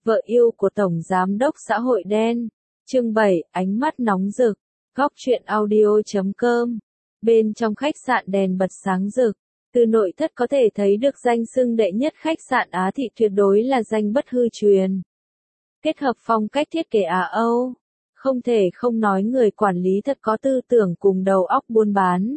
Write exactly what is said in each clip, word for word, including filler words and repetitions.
Vợ yêu của Tổng Giám đốc xã hội đen. Chương bảy, ánh mắt nóng rực. Góc truyện audio chấm com. Bên trong khách sạn đèn bật sáng rực. Từ nội thất có thể thấy được danh xưng đệ nhất khách sạn Á Thị tuyệt đối là danh bất hư truyền. Kết hợp phong cách thiết kế Á Âu. Không thể không nói người quản lý thật có tư tưởng cùng đầu óc buôn bán.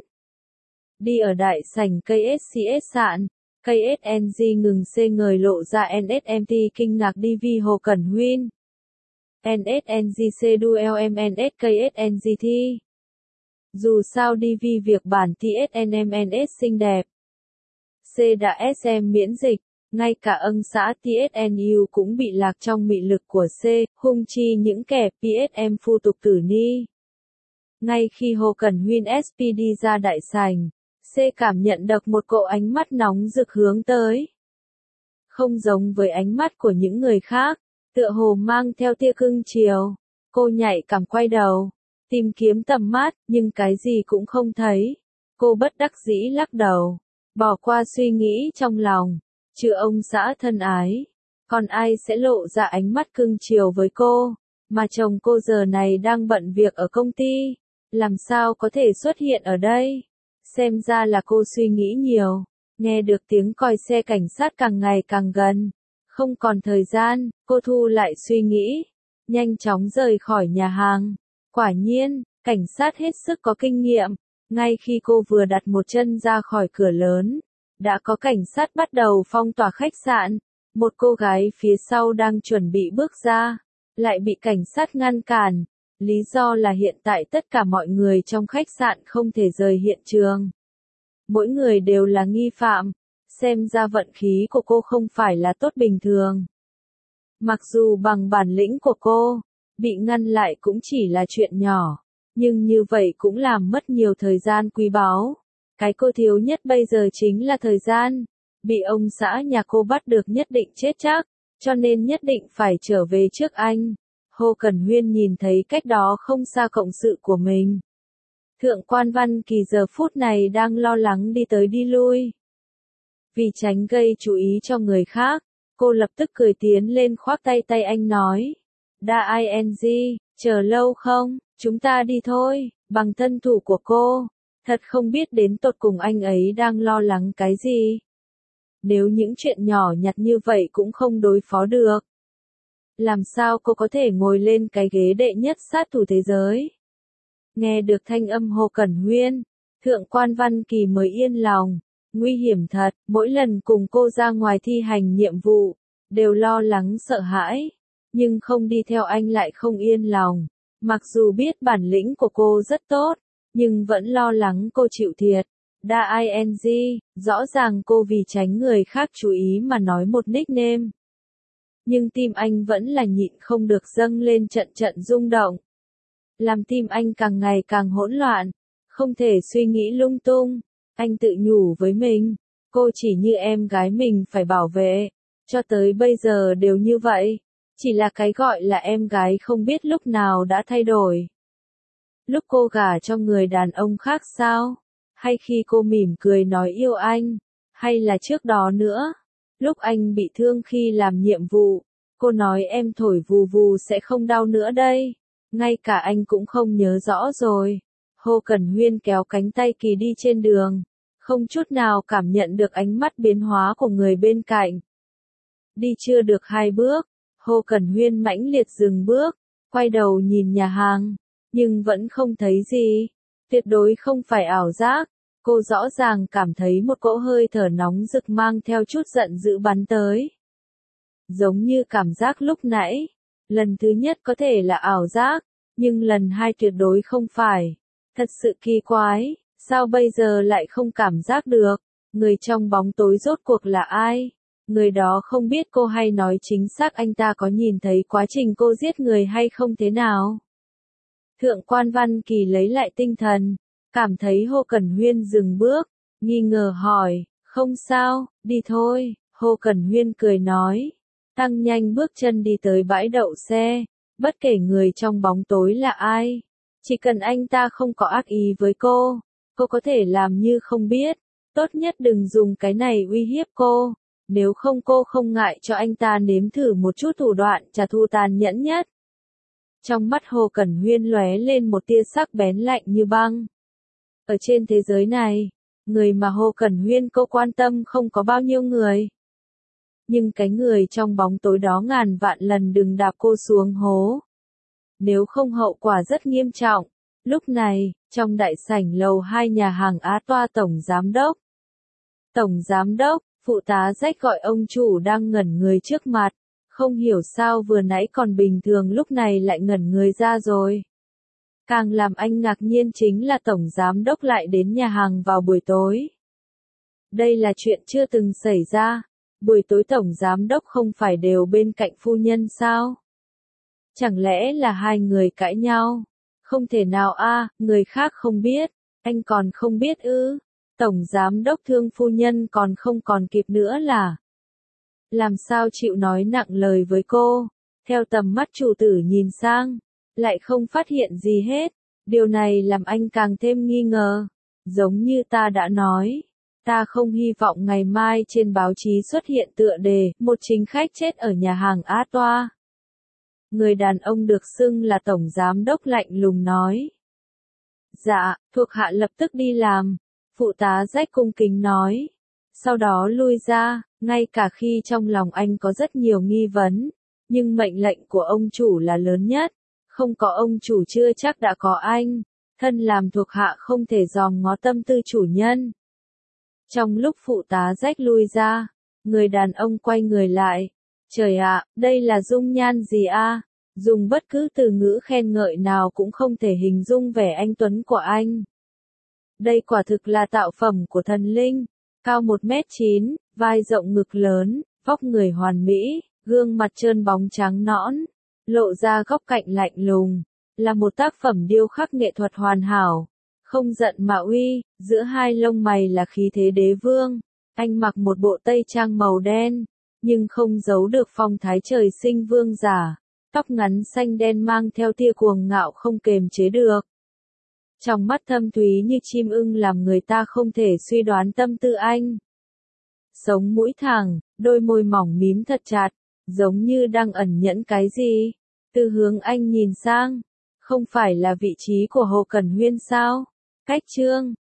Đi ở đại sảnh ca ét xê ét sạn, ca ét en giê ngừng xê ngời lộ ra en ét em tê kinh ngạc đê vê Hồ Cẩn Huyên. en ét en giê xê Duel em en ét ca ét en giê thi. Dù sao đê vê việc bản tê ét en em en ét xinh đẹp. C đã ét em miễn dịch, ngay cả ân xã tê ét en u cũng bị lạc trong mị lực của C, hung chi những kẻ pê ét em phu tục tử ni. Ngay khi Hồ Cẩn Huyên ét pê đi ra đại sảnh, C cảm nhận được một cỗ ánh mắt nóng rực hướng tới. Không giống với ánh mắt của những người khác, tựa hồ mang theo tia cưng chiều, cô nhạy cảm quay đầu, tìm kiếm tầm mắt, nhưng cái gì cũng không thấy. Cô bất đắc dĩ lắc đầu, bỏ qua suy nghĩ trong lòng, chứ ông xã thân ái, còn ai sẽ lộ ra ánh mắt cưng chiều với cô, mà chồng cô giờ này đang bận việc ở công ty, làm sao có thể xuất hiện ở đây? Xem ra là cô suy nghĩ nhiều. Nghe được tiếng còi xe cảnh sát càng ngày càng gần. Không còn thời gian, cô thu lại suy nghĩ. Nhanh chóng rời khỏi nhà hàng. Quả nhiên, cảnh sát hết sức có kinh nghiệm. Ngay khi cô vừa đặt một chân ra khỏi cửa lớn, đã có cảnh sát bắt đầu phong tỏa khách sạn. Một cô gái phía sau đang chuẩn bị bước ra, lại bị cảnh sát ngăn cản. Lý do là hiện tại tất cả mọi người trong khách sạn không thể rời hiện trường. Mỗi người đều là nghi phạm, xem ra vận khí của cô không phải là tốt bình thường. Mặc dù bằng bản lĩnh của cô, bị ngăn lại cũng chỉ là chuyện nhỏ, nhưng như vậy cũng làm mất nhiều thời gian quý báu. Cái cô thiếu nhất bây giờ chính là thời gian, bị ông xã nhà cô bắt được nhất định chết chắc, cho nên nhất định phải trở về trước anh. Hồ Cẩn Huyên nhìn thấy cách đó không xa cộng sự của mình. Thượng quan Văn Kỳ giờ phút này đang lo lắng đi tới đi lui. Vì tránh gây chú ý cho người khác, cô lập tức cười tiến lên khoác tay tay anh nói. Đã ing, chờ lâu không, chúng ta đi thôi, bằng thân thủ của cô. Thật không biết đến tột cùng anh ấy đang lo lắng cái gì. Nếu những chuyện nhỏ nhặt như vậy cũng không đối phó được. Làm sao cô có thể ngồi lên cái ghế đệ nhất sát thủ thế giới? Nghe được thanh âm Hồ Cẩn Huyên, Thượng quan Văn Kỳ mới yên lòng. Nguy hiểm thật, mỗi lần cùng cô ra ngoài thi hành nhiệm vụ, đều lo lắng sợ hãi, nhưng không đi theo anh lại không yên lòng. Mặc dù biết bản lĩnh của cô rất tốt, nhưng vẫn lo lắng cô chịu thiệt. Đa ing, rõ ràng cô vì tránh người khác chú ý mà nói một nickname. Nhưng tim anh vẫn là nhịn không được dâng lên trận trận rung động. Làm tim anh càng ngày càng hỗn loạn, không thể suy nghĩ lung tung. Anh tự nhủ với mình, cô chỉ như em gái mình phải bảo vệ, cho tới bây giờ đều như vậy. Chỉ là cái gọi là em gái không biết lúc nào đã thay đổi. Lúc cô gả cho người đàn ông khác sao? Hay khi cô mỉm cười nói yêu anh? Hay là trước đó nữa? Lúc anh bị thương khi làm nhiệm vụ, cô nói em thổi vù vù sẽ không đau nữa đây. Ngay cả anh cũng không nhớ rõ rồi. Hồ Cẩn Huyên kéo cánh tay Kỳ đi trên đường, không chút nào cảm nhận được ánh mắt biến hóa của người bên cạnh. Đi chưa được hai bước, Hồ Cẩn Huyên mãnh liệt dừng bước, quay đầu nhìn nhà hàng, nhưng vẫn không thấy gì. Tuyệt đối không phải ảo giác, cô rõ ràng cảm thấy một cỗ hơi thở nóng rực mang theo chút giận dữ bắn tới. Giống như cảm giác lúc nãy, lần thứ nhất có thể là ảo giác, nhưng lần hai tuyệt đối không phải. Thật sự kỳ quái, sao bây giờ lại không cảm giác được, người trong bóng tối rốt cuộc là ai? Người đó không biết cô hay nói chính xác anh ta có nhìn thấy quá trình cô giết người hay không thế nào? Thượng quan Văn Kỳ lấy lại tinh thần, cảm thấy Hồ Cẩn Huyên dừng bước, nghi ngờ hỏi, không sao, đi thôi. Hồ Cẩn Huyên cười nói, tăng nhanh bước chân đi tới bãi đậu xe, bất kể người trong bóng tối là ai. Chỉ cần anh ta không có ác ý với cô, cô có thể làm như không biết, tốt nhất đừng dùng cái này uy hiếp cô. Nếu không cô không ngại cho anh ta nếm thử một chút thủ đoạn trả thù tàn nhẫn nhất. Trong mắt Hồ Cẩn Huyên lóe lên một tia sắc bén lạnh như băng. Ở trên thế giới này, người mà Hồ Cẩn Huyên cô quan tâm không có bao nhiêu người. Nhưng cái người trong bóng tối đó ngàn vạn lần đừng đạp cô xuống hố. Nếu không hậu quả rất nghiêm trọng. Lúc này, trong đại sảnh lầu hai nhà hàng Á Toa Tổng Giám Đốc. Tổng Giám Đốc, phụ tá rách gọi ông chủ đang ngẩn người trước mặt. Không hiểu sao vừa nãy còn bình thường lúc này lại ngẩn người ra rồi. Càng làm anh ngạc nhiên chính là Tổng Giám Đốc lại đến nhà hàng vào buổi tối. Đây là chuyện chưa từng xảy ra. Buổi tối Tổng Giám Đốc không phải đều bên cạnh phu nhân sao? Chẳng lẽ là hai người cãi nhau? Không thể nào a, người khác không biết, anh còn không biết ư? Tổng Giám Đốc thương phu nhân còn không còn kịp nữa là? Làm sao chịu nói nặng lời với cô? Theo tầm mắt chủ tử nhìn sang, lại không phát hiện gì hết. Điều này làm anh càng thêm nghi ngờ. Giống như ta đã nói, ta không hy vọng ngày mai trên báo chí xuất hiện tựa đề, một chính khách chết ở nhà hàng Á Toa. Người đàn ông được xưng là Tổng Giám Đốc lạnh lùng nói. Dạ, thuộc hạ lập tức đi làm. Phụ tá rách cung kính nói. Sau đó lui ra, ngay cả khi trong lòng anh có rất nhiều nghi vấn. Nhưng mệnh lệnh của ông chủ là lớn nhất. Không có ông chủ chưa chắc đã có anh. Thân làm thuộc hạ không thể dòm ngó tâm tư chủ nhân. Trong lúc phụ tá rách lui ra, người đàn ông quay người lại. Trời ạ, đây là dung nhan gì a? Dùng bất cứ từ ngữ khen ngợi nào cũng không thể hình dung vẻ anh tuấn của anh. Đây quả thực là tạo phẩm của thần linh. Cao một mét chín, vai rộng ngực lớn, vóc người hoàn mỹ, gương mặt trơn bóng trắng nõn, lộ ra góc cạnh lạnh lùng. Là một tác phẩm điêu khắc nghệ thuật hoàn hảo. Không giận mà uy, giữa hai lông mày là khí thế đế vương. Anh mặc một bộ tây trang màu đen, nhưng không giấu được phong thái trời sinh vương giả. Tóc ngắn xanh đen mang theo tia cuồng ngạo không kềm chế được. Trong mắt thâm thúy như chim ưng làm người ta không thể suy đoán tâm tư anh. Sống mũi thẳng, đôi môi mỏng mím thật chặt, giống như đang ẩn nhẫn cái gì. Từ hướng anh nhìn sang, không phải là vị trí của Hồ Cẩn Huyên sao? Cách chương